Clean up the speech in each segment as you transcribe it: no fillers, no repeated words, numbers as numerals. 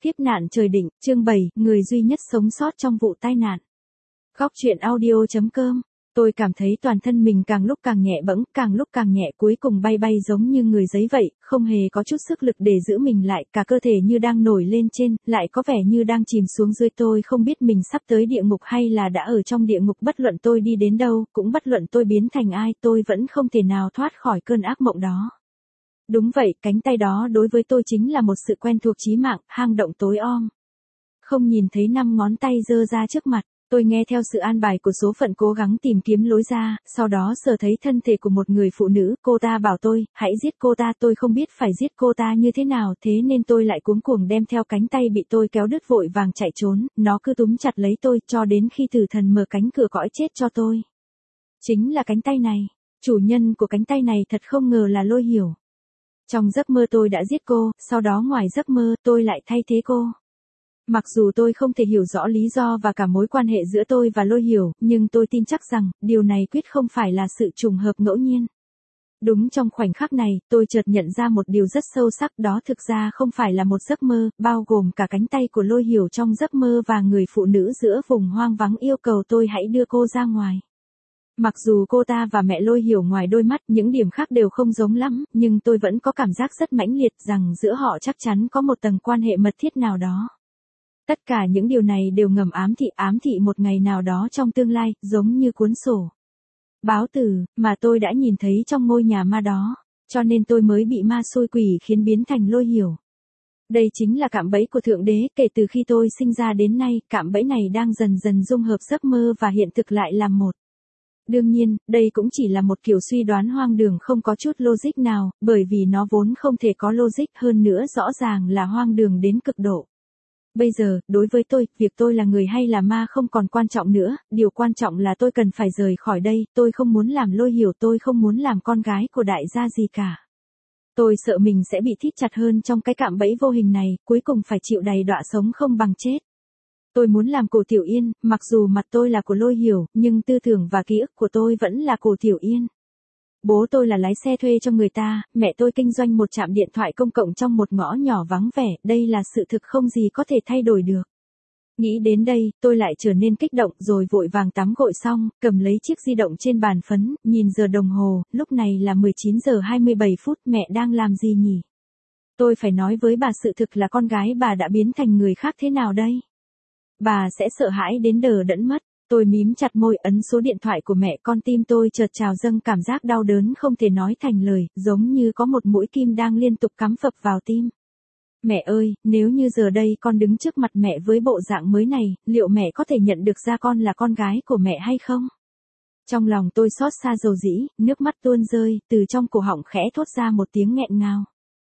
Kiếp nạn trời định, chương 7, người duy nhất sống sót trong vụ tai nạn. Góc truyện audio.com. Tôi cảm thấy toàn thân mình càng lúc càng nhẹ bẫng, càng lúc càng nhẹ, cuối cùng bay bay giống như người giấy vậy, không hề có chút sức lực để giữ mình lại, cả cơ thể như đang nổi lên trên, lại có vẻ như đang chìm xuống dưới. Tôi không biết mình sắp tới địa ngục hay là đã ở trong địa ngục, bất luận tôi đi đến đâu, cũng bất luận tôi biến thành ai, tôi vẫn không thể nào thoát khỏi cơn ác mộng đó. Đúng vậy, cánh tay đó đối với tôi chính là một sự quen thuộc chí mạng, hang động tối om. Không nhìn thấy 5 ngón tay giơ ra trước mặt, tôi nghe theo sự an bài của số phận cố gắng tìm kiếm lối ra, sau đó sờ thấy thân thể của một người phụ nữ, cô ta bảo tôi, hãy giết cô ta, tôi không biết phải giết cô ta như thế nào, thế nên tôi lại cuống cuồng đem theo cánh tay bị tôi kéo đứt vội vàng chạy trốn, nó cứ túm chặt lấy tôi, cho đến khi tử thần mở cánh cửa cõi chết cho tôi. Chính là cánh tay này, chủ nhân của cánh tay này thật không ngờ là Lôi Hiểu. Trong giấc mơ tôi đã giết cô, sau đó ngoài giấc mơ tôi lại thay thế cô. Mặc dù tôi không thể hiểu rõ lý do và cả mối quan hệ giữa tôi và Lôi Hiểu, nhưng tôi tin chắc rằng, điều này quyết không phải là sự trùng hợp ngẫu nhiên. Đúng trong khoảnh khắc này, tôi chợt nhận ra một điều rất sâu sắc, đó thực ra không phải là một giấc mơ, bao gồm cả cánh tay của Lôi Hiểu trong giấc mơ và người phụ nữ giữa vùng hoang vắng yêu cầu tôi hãy đưa cô ra ngoài. Mặc dù cô ta và mẹ Lôi Hiểu ngoài đôi mắt những điểm khác đều không giống lắm, nhưng tôi vẫn có cảm giác rất mãnh liệt rằng giữa họ chắc chắn có một tầng quan hệ mật thiết nào đó. Tất cả những điều này đều ngầm ám thị một ngày nào đó trong tương lai, giống như cuốn sổ báo tử mà tôi đã nhìn thấy trong ngôi nhà ma đó, cho nên tôi mới bị ma xôi quỷ khiến biến thành Lôi Hiểu. Đây chính là cạm bẫy của Thượng Đế, kể từ khi tôi sinh ra đến nay, cạm bẫy này đang dần dần dung hợp giấc mơ và hiện thực lại làm một. Đương nhiên, đây cũng chỉ là một kiểu suy đoán hoang đường không có chút logic nào, bởi vì nó vốn không thể có logic, hơn nữa rõ ràng là hoang đường đến cực độ. Bây giờ, đối với tôi, việc tôi là người hay là ma không còn quan trọng nữa, điều quan trọng là tôi cần phải rời khỏi đây, tôi không muốn làm Lôi Hiểu, tôi không muốn làm con gái của đại gia gì cả. Tôi sợ mình sẽ bị thít chặt hơn trong cái cạm bẫy vô hình này, cuối cùng phải chịu đầy đọa sống không bằng chết. Tôi muốn làm Cổ Tiểu Yên, mặc dù mặt tôi là của Lôi Hiểu, nhưng tư tưởng và ký ức của tôi vẫn là Cổ Tiểu Yên. Bố tôi là lái xe thuê cho người ta, mẹ tôi kinh doanh một trạm điện thoại công cộng trong một ngõ nhỏ vắng vẻ, đây là sự thực không gì có thể thay đổi được. Nghĩ đến đây, tôi lại trở nên kích động rồi vội vàng tắm gội xong, cầm lấy chiếc di động trên bàn phấn, nhìn giờ đồng hồ, lúc này là 19 giờ 27 phút, mẹ đang làm gì nhỉ? Tôi phải nói với bà sự thực là con gái bà đã biến thành người khác thế nào đây? Bà sẽ sợ hãi đến đờ đẫn mất. Tôi mím chặt môi ấn số điện thoại của mẹ, con tim tôi chợt trào dâng cảm giác đau đớn không thể nói thành lời, giống như có một mũi kim đang liên tục cắm phập vào tim. Mẹ ơi, nếu như giờ đây con đứng trước mặt mẹ với bộ dạng mới này, liệu mẹ có thể nhận được ra con là con gái của mẹ hay không? Trong lòng tôi xót xa dầu dĩ, nước mắt tuôn rơi, từ trong cổ họng khẽ thốt ra một tiếng nghẹn ngào.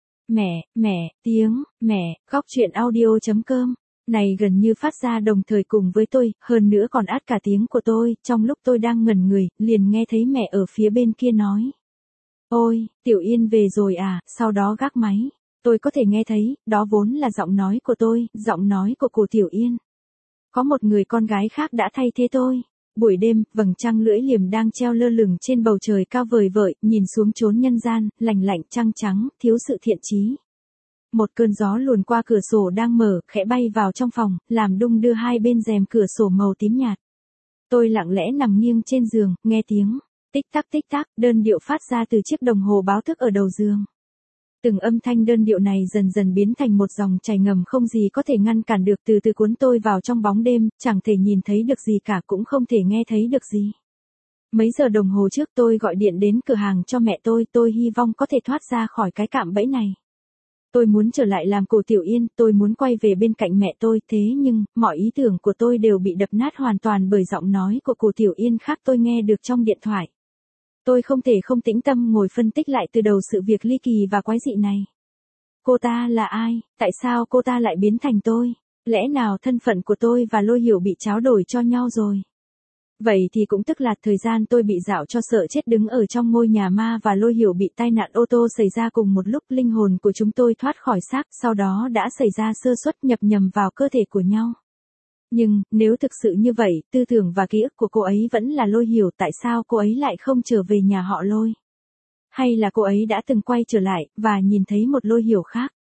Mẹ, góc truyện audio.com. Này gần như phát ra đồng thời cùng với tôi, hơn nữa còn át cả tiếng của tôi, trong lúc tôi đang ngẩn người, liền nghe thấy mẹ ở phía bên kia nói. Ôi, Tiểu Yên về rồi à, sau đó gác máy. Tôi có thể nghe thấy, đó vốn là giọng nói của tôi, giọng nói của cô Tiểu Yên. Có một người con gái khác đã thay thế tôi. Buổi đêm, vầng trăng lưỡi liềm đang treo lơ lửng trên bầu trời cao vời vợi, nhìn xuống chốn nhân gian, lành lạnh trăng trắng, thiếu sự thiện chí. Một cơn gió luồn qua cửa sổ đang mở, khẽ bay vào trong phòng, làm đung đưa hai bên rèm cửa sổ màu tím nhạt. Tôi lặng lẽ nằm nghiêng trên giường, nghe tiếng tích tắc, đơn điệu phát ra từ chiếc đồng hồ báo thức ở đầu giường. Từng âm thanh đơn điệu này dần dần biến thành một dòng chảy ngầm không gì có thể ngăn cản được, từ từ cuốn tôi vào trong bóng đêm, chẳng thể nhìn thấy được gì cả, cũng không thể nghe thấy được gì. Mấy giờ đồng hồ trước tôi gọi điện đến cửa hàng cho mẹ tôi hy vọng có thể thoát ra khỏi cái cạm bẫy này. Tôi muốn trở lại làm Cổ Tiểu Yên, tôi muốn quay về bên cạnh mẹ tôi, thế nhưng, mọi ý tưởng của tôi đều bị đập nát hoàn toàn bởi giọng nói của Cổ Tiểu Yên khác tôi nghe được trong điện thoại. Tôi không thể không tĩnh tâm ngồi phân tích lại từ đầu sự việc ly kỳ và quái dị này. Cô ta là ai? Tại sao cô ta lại biến thành tôi? Lẽ nào thân phận của tôi và Lôi Hiểu bị tráo đổi cho nhau rồi? Vậy thì cũng tức là thời gian tôi bị dạo cho sợ chết đứng ở trong ngôi nhà ma và Lôi Hiểu bị tai nạn ô tô xảy ra cùng một lúc, linh hồn của chúng tôi thoát khỏi xác, sau đó đã xảy ra sơ suất nhập nhầm vào cơ thể của nhau. Nhưng, nếu thực sự như vậy, tư tưởng và ký ức của cô ấy vẫn là Lôi Hiểu, tại sao cô ấy lại không trở về nhà họ Lôi? Hay là cô ấy đã từng quay trở lại, và nhìn thấy một Lôi Hiểu khác?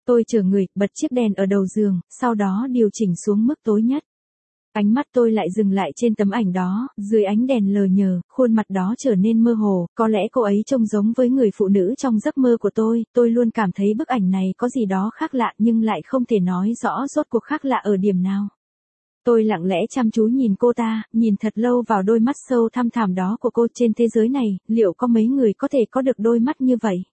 Tôi chở người, bật chiếc đèn ở đầu giường, sau đó điều chỉnh xuống mức tối nhất. Ánh mắt tôi lại dừng lại trên tấm ảnh đó, dưới ánh đèn lờ nhờ, khuôn mặt đó trở nên mơ hồ, có lẽ cô ấy trông giống với người phụ nữ trong giấc mơ của tôi luôn cảm thấy bức ảnh này có gì đó khác lạ nhưng lại không thể nói rõ rốt cuộc khác lạ ở điểm nào. Tôi lặng lẽ chăm chú nhìn cô ta, nhìn thật lâu vào đôi mắt sâu thăm thẳm đó của cô. Trên thế giới này, liệu có mấy người có thể có được đôi mắt như vậy?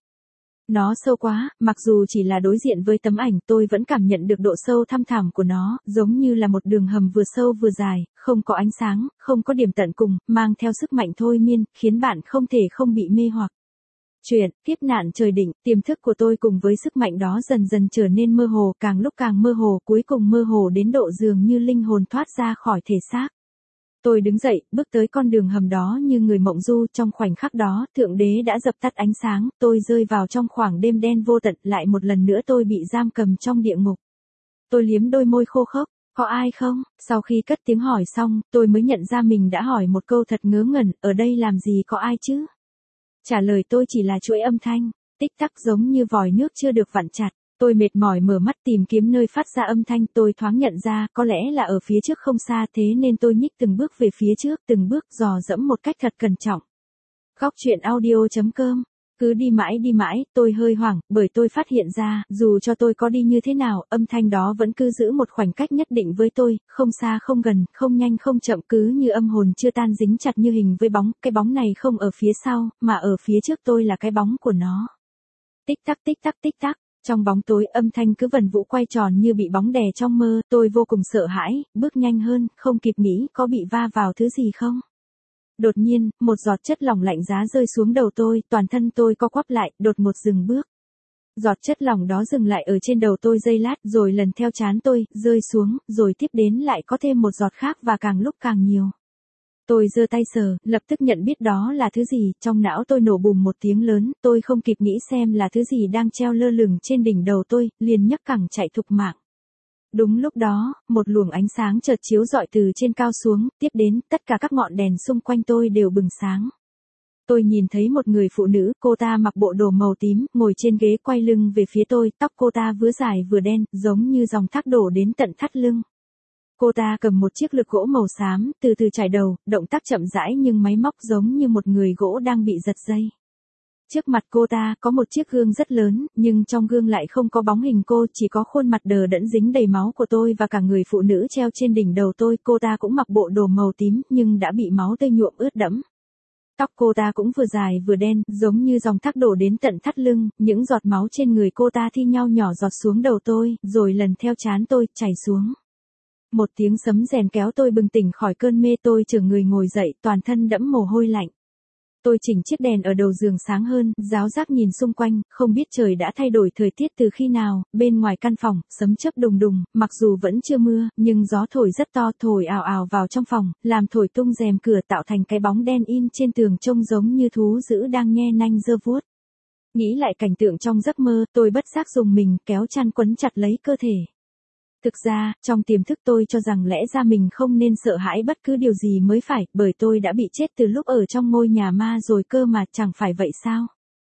Nó sâu quá, mặc dù chỉ là đối diện với tấm ảnh tôi vẫn cảm nhận được độ sâu thăm thẳm của nó, giống như là một đường hầm vừa sâu vừa dài, không có ánh sáng, không có điểm tận cùng, mang theo sức mạnh thôi miên, khiến bạn không thể không bị mê hoặc. Chuyện, kiếp nạn trời định, tiềm thức của tôi cùng với sức mạnh đó dần dần trở nên mơ hồ, càng lúc càng mơ hồ, cuối cùng mơ hồ đến độ dường như linh hồn thoát ra khỏi thể xác. Tôi đứng dậy, bước tới con đường hầm đó như người mộng du, trong khoảnh khắc đó, Thượng Đế đã dập tắt ánh sáng, tôi rơi vào trong khoảng đêm đen vô tận, lại một lần nữa tôi bị giam cầm trong địa ngục. Tôi liếm đôi môi khô khốc, có ai không? Sau khi cất tiếng hỏi xong, tôi mới nhận ra mình đã hỏi một câu thật ngớ ngẩn, ở đây làm gì có ai chứ? Trả lời tôi chỉ là chuỗi âm thanh, tích tắc giống như vòi nước chưa được vặn chặt. Tôi mệt mỏi mở mắt tìm kiếm nơi phát ra âm thanh, tôi thoáng nhận ra có lẽ là ở phía trước không xa, thế nên tôi nhích từng bước về phía trước, từng bước dò dẫm một cách thật cẩn trọng. Góc truyện audio.com. Cứ đi mãi, tôi hơi hoảng, bởi tôi phát hiện ra, dù cho tôi có đi như thế nào, âm thanh đó vẫn cứ giữ một khoảng cách nhất định với tôi, không xa không gần, không nhanh không chậm, cứ như âm hồn chưa tan dính chặt như hình với bóng, cái bóng này không ở phía sau, mà ở phía trước tôi là cái bóng của nó. Tích tắc tích tắc tích tắc. Trong bóng tối âm thanh cứ vần vũ quay tròn như bị bóng đè trong mơ, tôi vô cùng sợ hãi, bước nhanh hơn, không kịp nghĩ có bị va vào thứ gì không. Đột nhiên, một giọt chất lỏng lạnh giá rơi xuống đầu tôi, toàn thân tôi co quắp lại, đột ngột dừng bước. Giọt chất lỏng đó dừng lại ở trên đầu tôi giây lát, rồi lần theo trán tôi, rơi xuống, rồi tiếp đến lại có thêm một giọt khác và càng lúc càng nhiều. Tôi giơ tay sờ, lập tức nhận biết đó là thứ gì, trong não tôi nổ bùm một tiếng lớn, tôi không kịp nghĩ xem là thứ gì đang treo lơ lửng trên đỉnh đầu tôi, liền nhấc cẳng chạy thục mạng. Đúng lúc đó, một luồng ánh sáng chợt chiếu rọi từ trên cao xuống, tiếp đến, tất cả các ngọn đèn xung quanh tôi đều bừng sáng. Tôi nhìn thấy một người phụ nữ, cô ta mặc bộ đồ màu tím, ngồi trên ghế quay lưng về phía tôi, tóc cô ta vừa dài vừa đen, giống như dòng thác đổ đến tận thắt lưng. Cô ta cầm một chiếc lược gỗ màu xám, từ từ chải đầu, động tác chậm rãi nhưng máy móc giống như một người gỗ đang bị giật dây. Trước mặt cô ta có một chiếc gương rất lớn, nhưng trong gương lại không có bóng hình cô, chỉ có khuôn mặt đờ đẫn dính đầy máu của tôi và cả người phụ nữ treo trên đỉnh đầu tôi. Cô ta cũng mặc bộ đồ màu tím, nhưng đã bị máu tươi nhuộm ướt đẫm. Tóc cô ta cũng vừa dài vừa đen, giống như dòng thác đổ đến tận thắt lưng, những giọt máu trên người cô ta thi nhau nhỏ giọt xuống đầu tôi, rồi lần theo trán tôi, chảy xuống. Một tiếng sấm rèn kéo tôi bừng tỉnh khỏi cơn mê, tôi chở người ngồi dậy, toàn thân đẫm mồ hôi lạnh. Tôi chỉnh chiếc đèn ở đầu giường sáng hơn, ráo rác nhìn xung quanh, không biết trời đã thay đổi thời tiết từ khi nào, bên ngoài căn phòng, sấm chớp đùng đùng, mặc dù vẫn chưa mưa, nhưng gió thổi rất to, thổi ào ào vào trong phòng, làm thổi tung rèm cửa tạo thành cái bóng đen in trên tường trông giống như thú dữ đang nhe nanh giơ vuốt. Nghĩ lại cảnh tượng trong giấc mơ, tôi bất giác rùng mình, kéo chăn quấn chặt lấy cơ thể. Thực ra, trong tiềm thức tôi cho rằng lẽ ra mình không nên sợ hãi bất cứ điều gì mới phải, bởi tôi đã bị chết từ lúc ở trong ngôi nhà ma rồi cơ mà, chẳng phải vậy sao?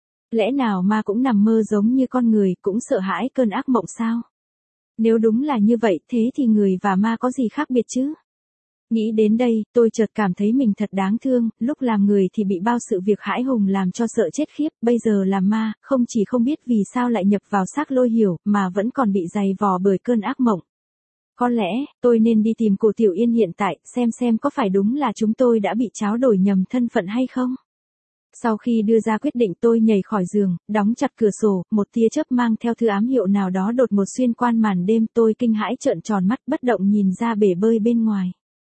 Lẽ nào ma cũng nằm mơ giống như con người, cũng sợ hãi cơn ác mộng sao? Nếu đúng là như vậy, thế thì người và ma có gì khác biệt chứ? Nghĩ đến đây, tôi chợt cảm thấy mình thật đáng thương, lúc làm người thì bị bao sự việc hãi hùng làm cho sợ chết khiếp, bây giờ làm ma, không chỉ không biết vì sao lại nhập vào xác Lôi Hiểu, mà vẫn còn bị dày vò bởi cơn ác mộng. Có lẽ, tôi nên đi tìm cô Tiểu Yên hiện tại, xem có phải đúng là chúng tôi đã bị tráo đổi nhầm thân phận hay không. Sau khi đưa ra quyết định tôi nhảy khỏi giường, đóng chặt cửa sổ, một tia chớp mang theo thư ám hiệu nào đó đột ngột xuyên qua màn đêm, tôi kinh hãi trợn tròn mắt bất động nhìn ra bể bơi bên ngoài.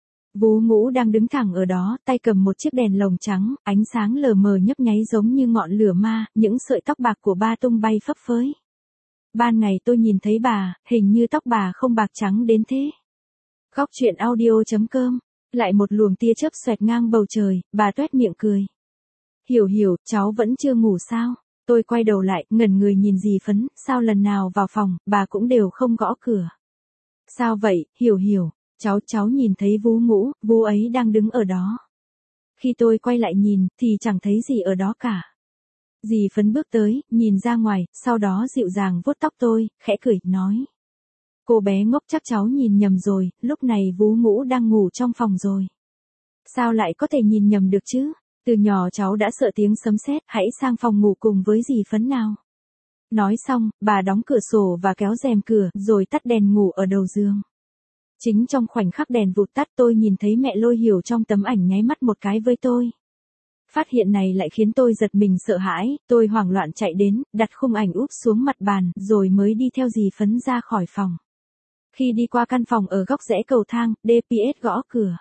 Vú Ngũ đang đứng thẳng ở đó, tay cầm một chiếc đèn lồng trắng, ánh sáng lờ mờ nhấp nháy giống như ngọn lửa ma, những sợi tóc bạc của ba tung bay phấp phới. Ban ngày tôi nhìn thấy bà, hình như tóc bà không bạc trắng đến thế. Góc truyện audio.com. Lại một luồng tia chớp xoẹt ngang bầu trời, bà toét miệng cười. Hiểu, cháu vẫn chưa ngủ sao? Tôi quay đầu lại, ngẩn người nhìn dì Phấn, sao lần nào vào phòng, bà cũng đều không gõ cửa. Sao vậy, Hiểu, cháu nhìn thấy Vú Ngũ, Vú ấy đang đứng ở đó. Khi tôi quay lại nhìn, thì chẳng thấy gì ở đó cả. Dì Phấn bước tới, nhìn ra ngoài, sau đó dịu dàng vuốt tóc tôi, khẽ cười, nói. Cô bé ngốc chắc cháu nhìn nhầm rồi, lúc này Vú Ngũ đang ngủ trong phòng rồi. Sao lại có thể nhìn nhầm được chứ? Từ nhỏ cháu đã sợ tiếng sấm sét, hãy sang phòng ngủ cùng với dì Phấn nào. Nói xong, bà đóng cửa sổ và kéo rèm cửa, rồi tắt đèn ngủ ở đầu giường. Chính trong khoảnh khắc đèn vụt tắt tôi nhìn thấy mẹ Lôi Hiểu trong tấm ảnh nháy mắt một cái với tôi. Phát hiện này lại khiến tôi giật mình sợ hãi, tôi hoảng loạn chạy đến, đặt khung ảnh úp xuống mặt bàn, rồi mới đi theo dì Phấn ra khỏi phòng. Khi đi qua căn phòng ở góc rẽ cầu thang, DPS gõ cửa.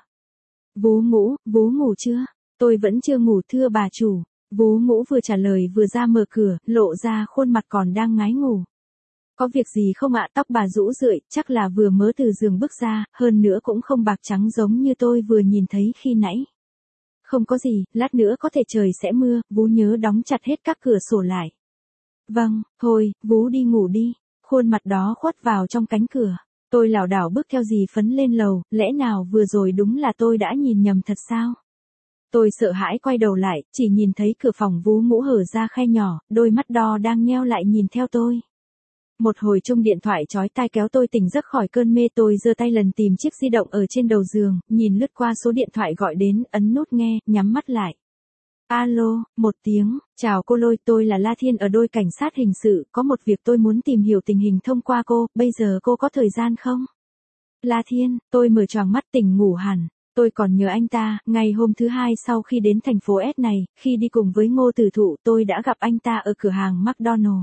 Vú ngủ chưa? Tôi vẫn chưa ngủ thưa bà chủ. Vú Ngũ vừa trả lời vừa ra mở cửa, lộ ra khuôn mặt còn đang ngái ngủ. Có việc gì không ạ? Tóc bà rũ rượi, chắc là vừa mới từ giường bước ra, hơn nữa cũng không bạc trắng giống như tôi vừa nhìn thấy khi nãy. Không có gì, lát nữa có thể trời sẽ mưa, Vú nhớ đóng chặt hết các cửa sổ lại. Vâng, thôi, Vú đi ngủ đi. Khuôn mặt đó khuất vào trong cánh cửa. Tôi lảo đảo bước theo dì Phấn lên lầu, lẽ nào vừa rồi đúng là tôi đã nhìn nhầm thật sao? Tôi sợ hãi quay đầu lại, chỉ nhìn thấy cửa phòng Vú Ngũ hở ra khe nhỏ, đôi mắt đo đang nheo lại nhìn theo tôi. Một hồi chuông điện thoại chói tai kéo tôi tỉnh giấc khỏi cơn mê, tôi giơ tay lần tìm chiếc di động ở trên đầu giường, nhìn lướt qua số điện thoại gọi đến, ấn nút nghe, nhắm mắt lại. Alo, một tiếng, chào cô Lôi, tôi là La Thiên ở đội cảnh sát hình sự, có một việc tôi muốn tìm hiểu tình hình thông qua cô, bây giờ cô có thời gian không? La Thiên, tôi mở choàng mắt tỉnh ngủ hẳn. Tôi còn nhớ anh ta, ngày hôm thứ hai sau khi đến thành phố S này, khi đi cùng với Ngô Tử Thụ tôi đã gặp anh ta ở cửa hàng McDonald.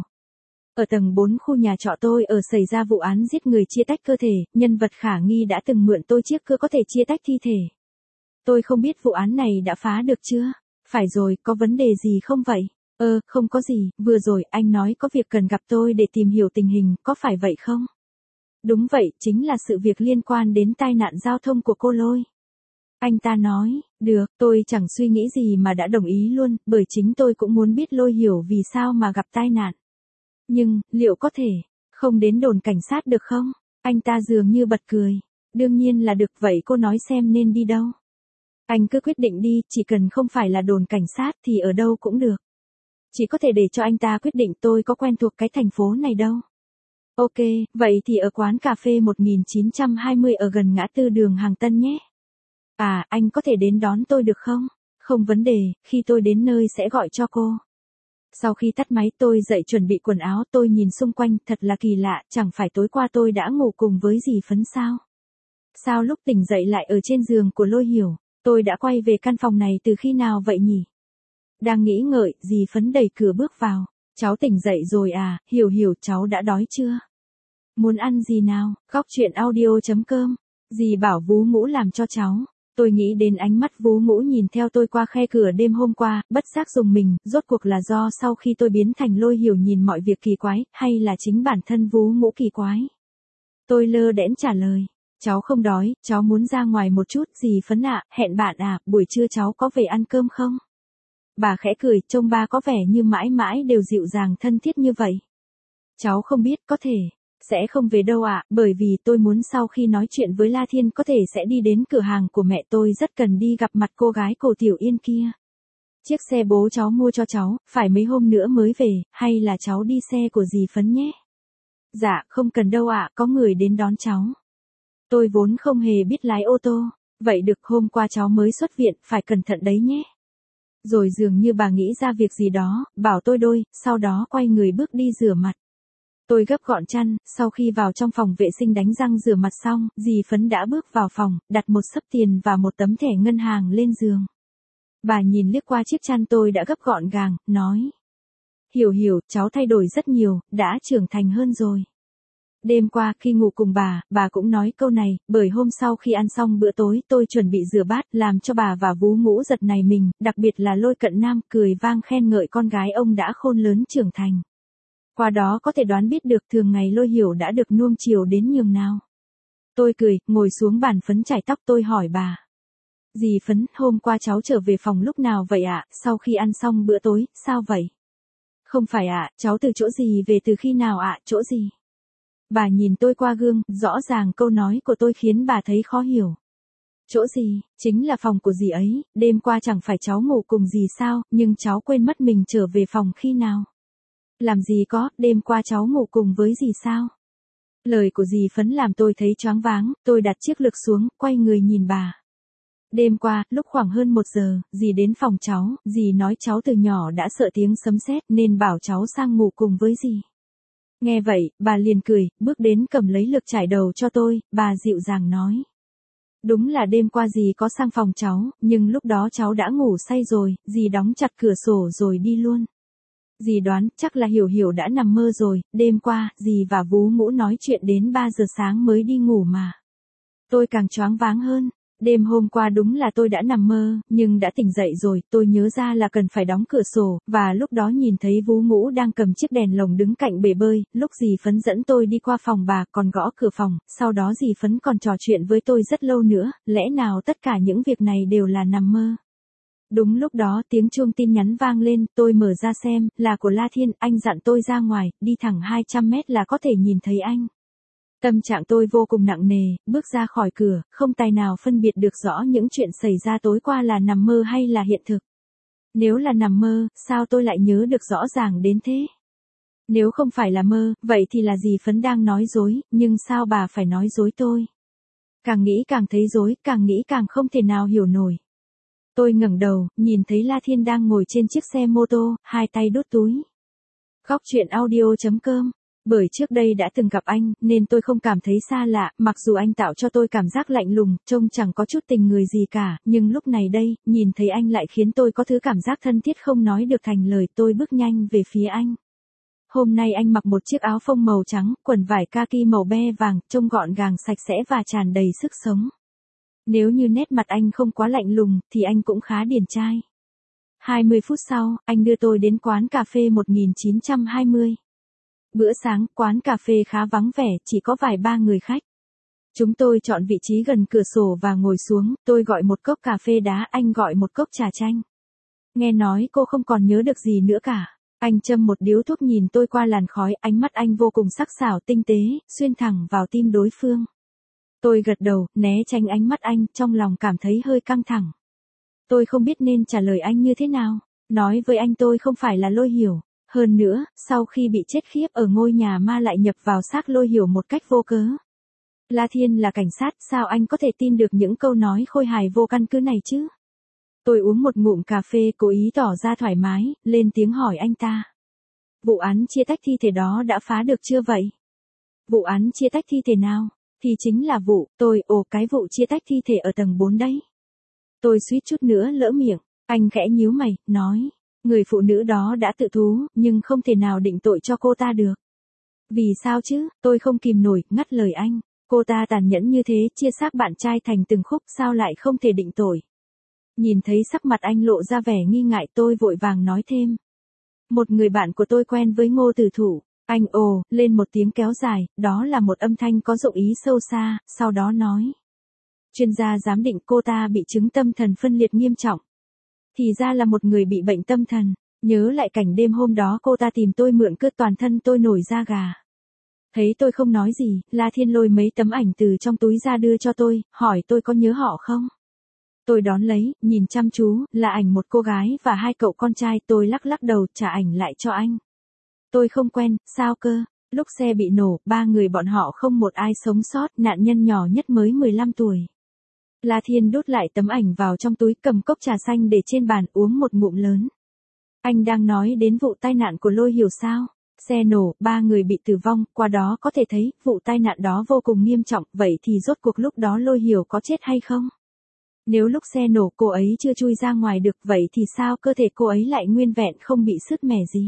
Ở tầng 4 khu nhà trọ tôi ở xảy ra vụ án giết người chia tách cơ thể, nhân vật khả nghi đã từng mượn tôi chiếc cưa có thể chia tách thi thể. Tôi không biết vụ án này đã phá được chưa? Phải rồi, có vấn đề gì không vậy? Không có gì, vừa rồi anh nói có việc cần gặp tôi để tìm hiểu tình hình, có phải vậy không? Đúng vậy, chính là sự việc liên quan đến tai nạn giao thông của cô Lôi. Anh ta nói, được, tôi chẳng suy nghĩ gì mà đã đồng ý luôn, bởi chính tôi cũng muốn biết Lôi Hiểu vì sao mà gặp tai nạn. Nhưng, liệu có thể, không đến đồn cảnh sát được không? Anh ta dường như bật cười. Đương nhiên là được, vậy cô nói xem nên đi đâu? Anh cứ quyết định đi, chỉ cần không phải là đồn cảnh sát thì ở đâu cũng được. Chỉ có thể để cho anh ta quyết định, tôi có quen thuộc cái thành phố này đâu. Ok, vậy thì ở quán cà phê 1920 ở gần ngã tư đường Hàng Tân nhé. À, anh có thể đến đón tôi được không? Không vấn đề, khi tôi đến nơi sẽ gọi cho cô. Sau khi tắt máy tôi dậy chuẩn bị quần áo, tôi nhìn xung quanh, thật là kỳ lạ, chẳng phải tối qua tôi đã ngủ cùng với dì Phấn sao? Sao lúc tỉnh dậy lại ở trên giường của Lôi Hiểu? Tôi đã quay về căn phòng này từ khi nào vậy nhỉ? Đang nghĩ ngợi, dì Phấn đẩy cửa bước vào. Cháu tỉnh dậy rồi à, Hiểu cháu đã đói chưa? Muốn ăn gì nào? Góc truyện audio.com. Dì bảo Vú Ngũ làm cho cháu. Tôi nghĩ đến ánh mắt Vú Ngũ nhìn theo tôi qua khe cửa đêm hôm qua, bất giác rùng mình, rốt cuộc là do sau khi tôi biến thành Lôi Hiểu nhìn mọi việc kỳ quái, hay là chính bản thân Vú Ngũ kỳ quái? Tôi lơ đễnh trả lời, cháu không đói, cháu muốn ra ngoài một chút, dì Phấn ạ, hẹn bạn à, buổi trưa cháu có về ăn cơm không? Bà khẽ cười, trông ba có vẻ như mãi mãi đều dịu dàng thân thiết như vậy. Cháu không biết, có thể sẽ không về đâu ạ, bởi vì tôi muốn sau khi nói chuyện với La Thiên có thể sẽ đi đến cửa hàng của mẹ tôi, rất cần đi gặp mặt cô gái Cổ Tiểu Yên kia. Chiếc xe bố cháu mua cho cháu, phải mấy hôm nữa mới về, hay là cháu đi xe của dì Phấn nhé? Dạ, không cần đâu ạ, có người đến đón cháu. Tôi vốn không hề biết lái ô tô. Vậy được, hôm qua cháu mới xuất viện, phải cẩn thận đấy nhé. Rồi dường như bà nghĩ ra việc gì đó, bảo tôi đôi, sau đó quay người bước đi rửa mặt. Tôi gấp gọn chăn, sau khi vào trong phòng vệ sinh đánh răng rửa mặt xong, dì Phấn đã bước vào phòng, đặt một xấp tiền và một tấm thẻ ngân hàng lên giường. Bà nhìn liếc qua chiếc chăn tôi đã gấp gọn gàng, nói. Hiểu, cháu thay đổi rất nhiều, đã trưởng thành hơn rồi. Đêm qua khi ngủ cùng bà cũng nói câu này, bởi hôm sau khi ăn xong bữa tối tôi chuẩn bị rửa bát, làm cho bà và Vú Ngũ giật nảy mình, đặc biệt là Lôi Cận Nam, cười vang khen ngợi con gái ông đã khôn lớn trưởng thành. Qua đó có thể đoán biết được thường ngày Lôi Hiểu đã được nuông chiều đến nhường nào. Tôi cười, ngồi xuống bàn Phấn chải tóc, tôi hỏi bà. Dì Phấn, hôm qua cháu trở về phòng lúc nào vậy ạ, sau khi ăn xong bữa tối, sao vậy? Không phải ạ, cháu từ chỗ gì về từ khi nào ạ, chỗ gì? Bà nhìn tôi qua gương, rõ ràng câu nói của tôi khiến bà thấy khó hiểu. Chỗ gì, chính là phòng của dì ấy, đêm qua chẳng phải cháu ngủ cùng dì sao, nhưng cháu quên mất mình trở về phòng khi nào. Làm gì có, đêm qua cháu ngủ cùng với dì sao? Lời của dì Phấn làm tôi thấy choáng váng, tôi đặt chiếc lược xuống, quay người nhìn bà. Đêm qua, lúc khoảng hơn 1 giờ, dì đến phòng cháu, dì nói cháu từ nhỏ đã sợ tiếng sấm sét nên bảo cháu sang ngủ cùng với dì. Nghe vậy, bà liền cười, bước đến cầm lấy lược trải đầu cho tôi, bà dịu dàng nói. Đúng là đêm qua dì có sang phòng cháu, nhưng lúc đó cháu đã ngủ say rồi, dì đóng chặt cửa sổ rồi đi luôn. Dì đoán chắc là Hiểu Hiểu đã nằm mơ rồi, đêm qua, dì và Vú Mũ nói chuyện đến 3 giờ sáng mới đi ngủ mà. Tôi càng choáng váng hơn. Đêm hôm qua đúng là tôi đã nằm mơ, nhưng đã tỉnh dậy rồi, tôi nhớ ra là cần phải đóng cửa sổ, và lúc đó nhìn thấy Vú Mũ đang cầm chiếc đèn lồng đứng cạnh bể bơi, lúc dì Phấn dẫn tôi đi qua phòng bà còn gõ cửa phòng, sau đó dì Phấn còn trò chuyện với tôi rất lâu nữa, lẽ nào tất cả những việc này đều là nằm mơ. Đúng lúc đó tiếng chuông tin nhắn vang lên, tôi mở ra xem, là của La Thiên, anh dặn tôi ra ngoài, đi thẳng 200 mét là có thể nhìn thấy anh. Tâm trạng tôi vô cùng nặng nề, bước ra khỏi cửa, không tài nào phân biệt được rõ những chuyện xảy ra tối qua là nằm mơ hay là hiện thực. Nếu là nằm mơ, sao tôi lại nhớ được rõ ràng đến thế? Nếu không phải là mơ, vậy thì là dì Phấn đang nói dối, nhưng sao bà phải nói dối tôi? Càng nghĩ càng thấy dối, càng nghĩ càng không thể nào hiểu nổi. Tôi ngẩng đầu, nhìn thấy La Thiên đang ngồi trên chiếc xe mô tô, hai tay đút túi. Góc truyện audio.com. Bởi trước đây đã từng gặp anh, nên tôi không cảm thấy xa lạ, mặc dù anh tạo cho tôi cảm giác lạnh lùng, trông chẳng có chút tình người gì cả, nhưng lúc này đây, nhìn thấy anh lại khiến tôi có thứ cảm giác thân thiết không nói được thành lời, tôi bước nhanh về phía anh. Hôm nay anh mặc một chiếc áo phông màu trắng, quần vải kaki màu be vàng, trông gọn gàng sạch sẽ và tràn đầy sức sống. Nếu như nét mặt anh không quá lạnh lùng, thì anh cũng khá điển trai. 20 phút sau, anh đưa tôi đến quán cà phê 1920. Bữa sáng, quán cà phê khá vắng vẻ, chỉ có vài ba người khách. Chúng tôi chọn vị trí gần cửa sổ và ngồi xuống, tôi gọi một cốc cà phê đá, anh gọi một cốc trà chanh. Nghe nói cô không còn nhớ được gì nữa cả. Anh châm một điếu thuốc nhìn tôi qua làn khói, ánh mắt anh vô cùng sắc sảo tinh tế, xuyên thẳng vào tim đối phương. Tôi gật đầu, né tránh ánh mắt anh, trong lòng cảm thấy hơi căng thẳng. Tôi không biết nên trả lời anh như thế nào. Nói với anh tôi không phải là Lôi Hiểu. Hơn nữa, sau khi bị chết khiếp ở ngôi nhà ma lại nhập vào xác Lôi Hiểu một cách vô cớ. La Thiên là cảnh sát, sao anh có thể tin được những câu nói khôi hài vô căn cứ này chứ? Tôi uống một ngụm cà phê cố ý tỏ ra thoải mái, lên tiếng hỏi anh ta. Vụ án chia tách thi thể đó đã phá được chưa vậy? Vụ án chia tách thi thể nào? Thì chính là cái vụ chia tách thi thể ở tầng 4 đấy. Tôi suýt chút nữa lỡ miệng, anh khẽ nhíu mày, nói. Người phụ nữ đó đã tự thú, nhưng không thể nào định tội cho cô ta được. Vì sao chứ, tôi không kìm nổi, ngắt lời anh. Cô ta tàn nhẫn như thế, chia xác bạn trai thành từng khúc, sao lại không thể định tội. Nhìn thấy sắc mặt anh lộ ra vẻ nghi ngại, tôi vội vàng nói thêm. Một người bạn của tôi quen với Ngô Tử Thụ. Anh ồ, lên một tiếng kéo dài, đó là một âm thanh có dụng ý sâu xa, sau đó nói. Chuyên gia giám định cô ta bị chứng tâm thần phân liệt nghiêm trọng. Thì ra là một người bị bệnh tâm thần. Nhớ lại cảnh đêm hôm đó cô ta tìm tôi mượn cướp, toàn thân tôi nổi da gà. Thấy tôi không nói gì, La Thiên lôi mấy tấm ảnh từ trong túi ra đưa cho tôi, hỏi tôi có nhớ họ không? Tôi đón lấy, nhìn chăm chú, là ảnh một cô gái và hai cậu con trai, tôi lắc lắc đầu, trả ảnh lại cho anh. Tôi không quen, sao cơ? Lúc xe bị nổ, ba người bọn họ không một ai sống sót, nạn nhân nhỏ nhất mới 15 tuổi. La Thiên đút lại tấm ảnh vào trong túi, cầm cốc trà xanh để trên bàn, uống một ngụm lớn. Anh đang nói đến vụ tai nạn của Lôi Hiểu sao? Xe nổ, ba người bị tử vong, qua đó có thể thấy, vụ tai nạn đó vô cùng nghiêm trọng, vậy thì rốt cuộc lúc đó Lôi Hiểu có chết hay không? Nếu lúc xe nổ cô ấy chưa chui ra ngoài được, vậy thì sao cơ thể cô ấy lại nguyên vẹn không bị sứt mẻ gì?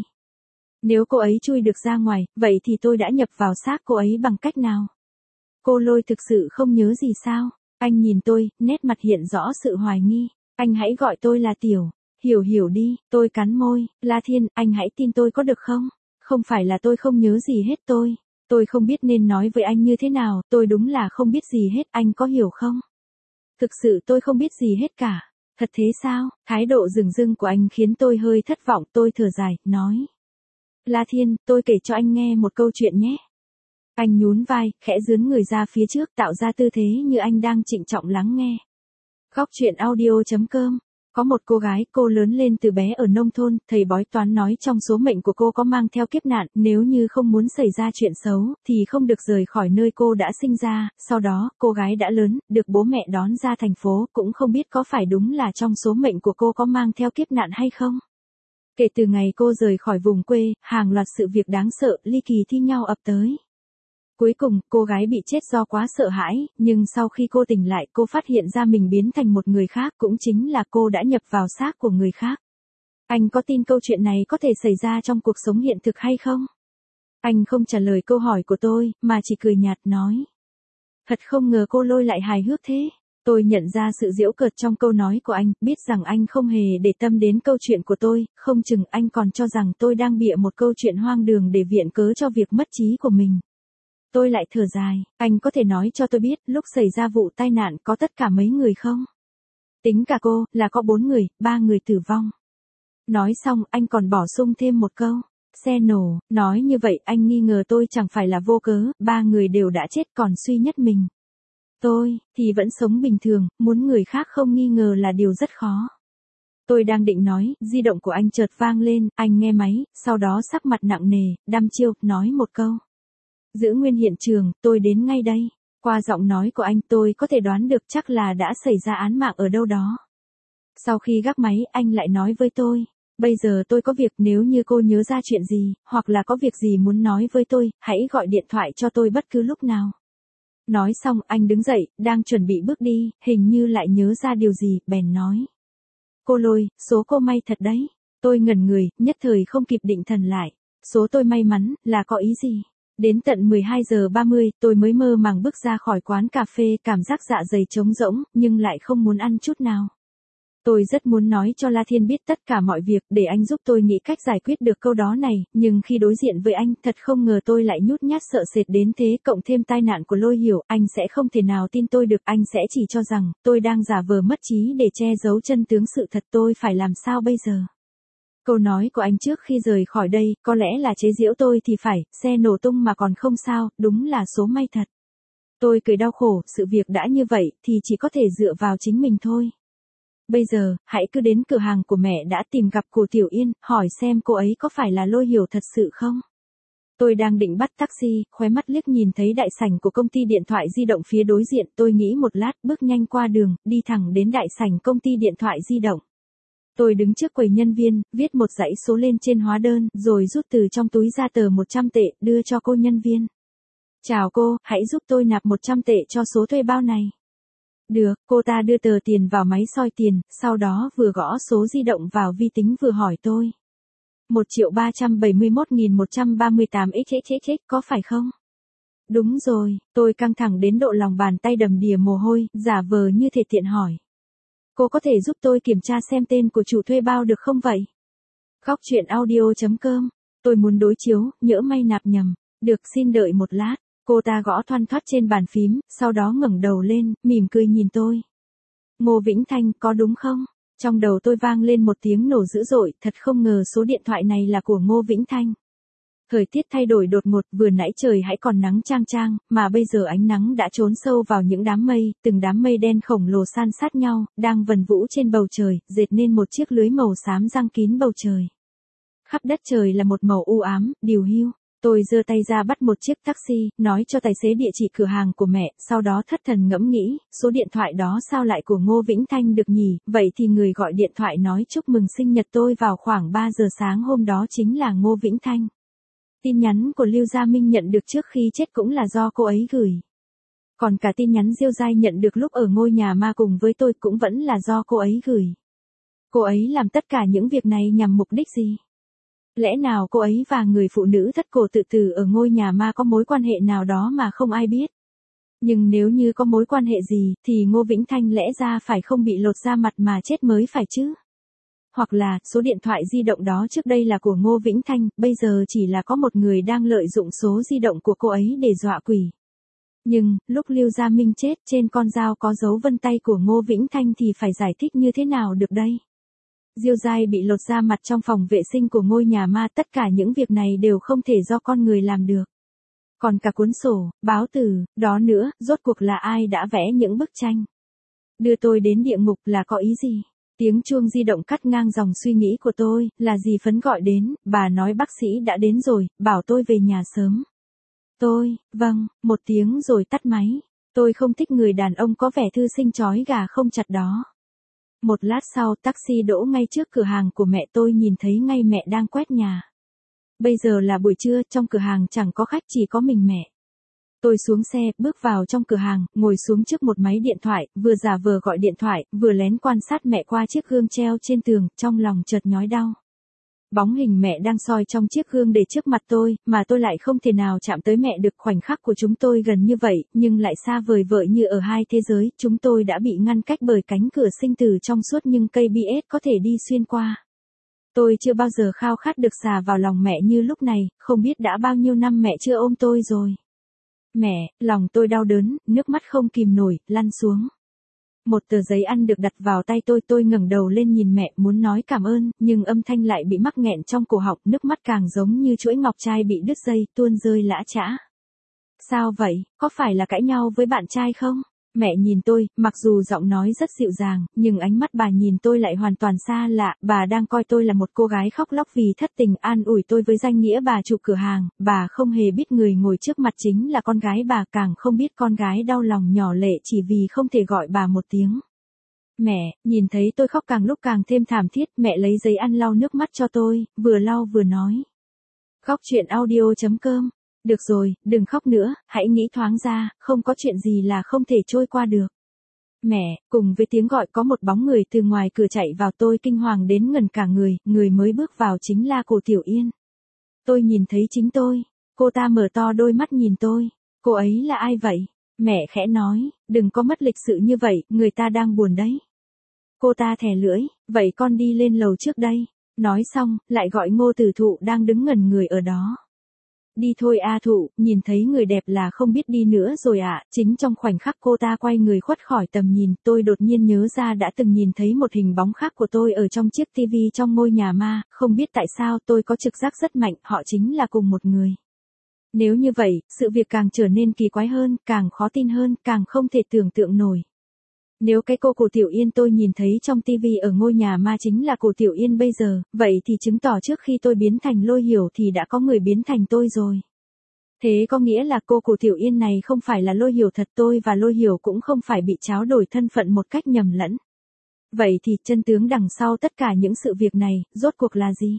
Nếu cô ấy chui được ra ngoài, vậy thì tôi đã nhập vào xác cô ấy bằng cách nào? Cô Lôi thực sự không nhớ gì sao? Anh nhìn tôi, nét mặt hiện rõ sự hoài nghi. Anh hãy gọi tôi là Tiểu. Hiểu Hiểu đi, tôi cắn môi. La Thiên, anh hãy tin tôi có được không? Không phải là tôi không nhớ gì hết tôi. Tôi không biết nên nói với anh như thế nào, tôi đúng là không biết gì hết, anh có hiểu không? Thực sự tôi không biết gì hết cả. Thật thế sao? Thái độ dửng dưng của anh khiến tôi hơi thất vọng, tôi thở dài, nói. La Thiên, tôi kể cho anh nghe một câu chuyện nhé. Anh nhún vai, khẽ dướn người ra phía trước, tạo ra tư thế như anh đang trịnh trọng lắng nghe. Góc truyện audio.com. Có một cô gái, cô lớn lên từ bé ở nông thôn, thầy bói toán nói trong số mệnh của cô có mang theo kiếp nạn, nếu như không muốn xảy ra chuyện xấu, thì không được rời khỏi nơi cô đã sinh ra. Sau đó, cô gái đã lớn, được bố mẹ đón ra thành phố, cũng không biết có phải đúng là trong số mệnh của cô có mang theo kiếp nạn hay không. Kể từ ngày cô rời khỏi vùng quê, hàng loạt sự việc đáng sợ, ly kỳ thi nhau ập tới. Cuối cùng, cô gái bị chết do quá sợ hãi, nhưng sau khi cô tỉnh lại, cô phát hiện ra mình biến thành một người khác, cũng chính là cô đã nhập vào xác của người khác. Anh có tin câu chuyện này có thể xảy ra trong cuộc sống hiện thực hay không? Anh không trả lời câu hỏi của tôi, mà chỉ cười nhạt nói. Thật không ngờ cô Lôi lại hài hước thế. Tôi nhận ra sự giễu cợt trong câu nói của anh, biết rằng anh không hề để tâm đến câu chuyện của tôi, không chừng anh còn cho rằng tôi đang bịa một câu chuyện hoang đường để viện cớ cho việc mất trí của mình. Tôi lại thở dài, anh có thể nói cho tôi biết, lúc xảy ra vụ tai nạn có tất cả mấy người không? Tính cả cô, là có 4 người, 3 người tử vong. Nói xong, anh còn bổ sung thêm một câu. Xe nổ, nói như vậy anh nghi ngờ tôi chẳng phải là vô cớ, 3 người đều đã chết còn duy nhất mình. Tôi, thì vẫn sống bình thường, muốn người khác không nghi ngờ là điều rất khó. Tôi đang định nói, di động của anh chợt vang lên, anh nghe máy, sau đó sắc mặt nặng nề, đăm chiêu, nói một câu. Giữ nguyên hiện trường, tôi đến ngay đây. Qua giọng nói của anh tôi có thể đoán được chắc là đã xảy ra án mạng ở đâu đó. Sau khi gác máy, anh lại nói với tôi. Bây giờ tôi có việc, nếu như cô nhớ ra chuyện gì, hoặc là có việc gì muốn nói với tôi, hãy gọi điện thoại cho tôi bất cứ lúc nào. Nói xong, anh đứng dậy, đang chuẩn bị bước đi, hình như lại nhớ ra điều gì, bèn nói. Cô Lôi, số cô may thật đấy. Tôi ngẩn người, nhất thời không kịp định thần lại. Số tôi may mắn, là có ý gì? Đến tận 12 giờ 30, tôi mới mơ màng bước ra khỏi quán cà phê, cảm giác dạ dày trống rỗng, nhưng lại không muốn ăn chút nào. Tôi rất muốn nói cho La Thiên biết tất cả mọi việc, để anh giúp tôi nghĩ cách giải quyết được câu đó này, nhưng khi đối diện với anh, thật không ngờ tôi lại nhút nhát sợ sệt đến thế, cộng thêm tai nạn của Lôi Hiểu, anh sẽ không thể nào tin tôi được, anh sẽ chỉ cho rằng, tôi đang giả vờ mất trí để che giấu chân tướng sự thật, tôi phải làm sao bây giờ? Câu nói của anh trước khi rời khỏi đây, có lẽ là chế giễu tôi thì phải, xe nổ tung mà còn không sao, đúng là số may thật. Tôi cười đau khổ, sự việc đã như vậy, thì chỉ có thể dựa vào chính mình thôi. Bây giờ, hãy cứ đến cửa hàng của mẹ đã tìm gặp cô Tiểu Yên, hỏi xem cô ấy có phải là Lôi Hiểu thật sự không? Tôi đang định bắt taxi, khóe mắt liếc nhìn thấy đại sảnh của công ty điện thoại di động phía đối diện, tôi nghĩ một lát, bước nhanh qua đường, đi thẳng đến đại sảnh công ty điện thoại di động. Tôi đứng trước quầy nhân viên, viết một dãy số lên trên hóa đơn, rồi rút từ trong túi ra tờ 100 tệ, đưa cho cô nhân viên. Chào cô, hãy giúp tôi nạp 100 tệ cho số thuê bao này. Được, cô ta đưa tờ tiền vào máy soi tiền, sau đó vừa gõ số di động vào vi tính vừa hỏi tôi. 1.371.138 xxx, có phải không? Đúng rồi, tôi căng thẳng đến độ lòng bàn tay đầm đìa mồ hôi, giả vờ như thể tiện hỏi. Cô có thể giúp tôi kiểm tra xem tên của chủ thuê bao được không vậy? Góc truyện audio.com. Tôi muốn đối chiếu, nhỡ may nạp nhầm. Được, xin đợi một lát. Cô ta gõ thoăn thoắt trên bàn phím, sau đó ngẩng đầu lên, mỉm cười nhìn tôi. Ngô Vĩnh Thanh, có đúng không? Trong đầu tôi vang lên một tiếng nổ dữ dội, thật không ngờ số điện thoại này là của Ngô Vĩnh Thanh. Thời tiết thay đổi đột ngột, vừa nãy trời hãy còn nắng chang chang, mà bây giờ ánh nắng đã trốn sâu vào những đám mây, từng đám mây đen khổng lồ san sát nhau, đang vần vũ trên bầu trời, dệt nên một chiếc lưới màu xám giăng kín bầu trời. Khắp đất trời là một màu u ám, điều hiu. Tôi giơ tay ra bắt một chiếc taxi, nói cho tài xế địa chỉ cửa hàng của mẹ, sau đó thất thần ngẫm nghĩ, số điện thoại đó sao lại của Ngô Vĩnh Thanh được nhỉ, vậy thì người gọi điện thoại nói chúc mừng sinh nhật tôi vào khoảng 3 giờ sáng hôm đó chính là Ngô Vĩnh Thanh. Tin nhắn của Lưu Gia Minh nhận được trước khi chết cũng là do cô ấy gửi. Còn cả tin nhắn Diêu Giai nhận được lúc ở ngôi nhà ma cùng với tôi cũng vẫn là do cô ấy gửi. Cô ấy làm tất cả những việc này nhằm mục đích gì? Lẽ nào cô ấy và người phụ nữ thất cổ tự tử ở ngôi nhà ma có mối quan hệ nào đó mà không ai biết? Nhưng nếu như có mối quan hệ gì, thì Ngô Vĩnh Thanh lẽ ra phải không bị lột da mặt mà chết mới phải chứ? Hoặc là, số điện thoại di động đó trước đây là của Ngô Vĩnh Thanh, bây giờ chỉ là có một người đang lợi dụng số di động của cô ấy để dọa quỷ. Nhưng, lúc Lưu Gia Minh chết, trên con dao có dấu vân tay của Ngô Vĩnh Thanh thì phải giải thích như thế nào được đây? Diêu Giai bị lột da mặt trong phòng vệ sinh của ngôi nhà ma, tất cả những việc này đều không thể do con người làm được. Còn cả cuốn sổ, báo tử, đó nữa, rốt cuộc là ai đã vẽ những bức tranh? Đưa tôi đến địa ngục là có ý gì? Tiếng chuông di động cắt ngang dòng suy nghĩ của tôi, là dì Phấn gọi đến, bà nói bác sĩ đã đến rồi, bảo tôi về nhà sớm. Vâng, một tiếng rồi tắt máy. Tôi không thích người đàn ông có vẻ thư sinh chói gà không chặt đó. Một lát sau taxi đỗ ngay trước cửa hàng của mẹ tôi, nhìn thấy ngay mẹ đang quét nhà. Bây giờ là buổi trưa, trong cửa hàng chẳng có khách, chỉ có mình mẹ. Tôi xuống xe, bước vào trong cửa hàng, ngồi xuống trước một máy điện thoại, vừa giả vờ gọi điện thoại, vừa lén quan sát mẹ qua chiếc gương treo trên tường, trong lòng chợt nhói đau. Bóng hình mẹ đang soi trong chiếc gương để trước mặt tôi, mà tôi lại không thể nào chạm tới mẹ được. Khoảnh khắc của chúng tôi gần như vậy, nhưng lại xa vời vợi như ở hai thế giới. Chúng tôi đã bị ngăn cách bởi cánh cửa sinh tử trong suốt, nhưng KBS có thể đi xuyên qua. Tôi chưa bao giờ khao khát được xà vào lòng mẹ như lúc này, không biết đã bao nhiêu năm mẹ chưa ôm tôi rồi. Mẹ, lòng tôi đau đớn, nước mắt không kìm nổi, lăn xuống. Một tờ giấy ăn được đặt vào tay tôi ngẩng đầu lên nhìn mẹ, muốn nói cảm ơn, nhưng âm thanh lại bị mắc nghẹn trong cổ họng, nước mắt càng giống như chuỗi ngọc trai bị đứt dây, tuôn rơi lã chã. Sao vậy, có phải là cãi nhau với bạn trai không? Mẹ nhìn tôi, mặc dù giọng nói rất dịu dàng, nhưng ánh mắt bà nhìn tôi lại hoàn toàn xa lạ. Bà đang coi tôi là một cô gái khóc lóc vì thất tình, an ủi tôi với danh nghĩa bà chủ cửa hàng. Bà không hề biết người ngồi trước mặt chính là con gái bà, càng không biết con gái đau lòng nhỏ lệ chỉ vì không thể gọi bà một tiếng mẹ. Nhìn thấy tôi khóc càng lúc càng thêm thảm thiết, mẹ lấy giấy ăn lau nước mắt cho tôi, vừa lau vừa nói. Khóc chuyện audio.com. Được rồi, đừng khóc nữa, hãy nghĩ thoáng ra, không có chuyện gì là không thể trôi qua được. Mẹ, cùng với tiếng gọi có một bóng người từ ngoài cửa chạy vào, tôi kinh hoàng đến ngẩn cả người, người mới bước vào chính là cô Tiểu Yên. Tôi nhìn thấy chính tôi, cô ta mở to đôi mắt nhìn tôi, cô ấy là ai vậy? Mẹ khẽ nói, đừng có mất lịch sự như vậy, người ta đang buồn đấy. Cô ta thè lưỡi, vậy con đi lên lầu trước đây. Nói xong, lại gọi Ngô Tử Thụ đang đứng ngẩn người ở đó. Đi thôi A Thụ, nhìn thấy người đẹp là không biết đi nữa rồi ạ. Chính trong khoảnh khắc cô ta quay người khuất khỏi tầm nhìn, tôi đột nhiên nhớ ra đã từng nhìn thấy một hình bóng khác của tôi ở trong chiếc tivi trong ngôi nhà ma. Không biết tại sao tôi có trực giác rất mạnh, họ chính là cùng một người. Nếu như vậy, sự việc càng trở nên kỳ quái hơn, càng khó tin hơn, càng không thể tưởng tượng nổi. Nếu cái cô Tiểu Yên tôi nhìn thấy trong tivi ở ngôi nhà ma chính là cô Tiểu Yên bây giờ, vậy thì chứng tỏ trước khi tôi biến thành Lôi Hiểu thì đã có người biến thành tôi rồi. Thế có nghĩa là cô Tiểu Yên này không phải là Lôi Hiểu thật, tôi và Lôi Hiểu cũng không phải bị tráo đổi thân phận một cách nhầm lẫn. Vậy thì chân tướng đằng sau tất cả những sự việc này, rốt cuộc là gì?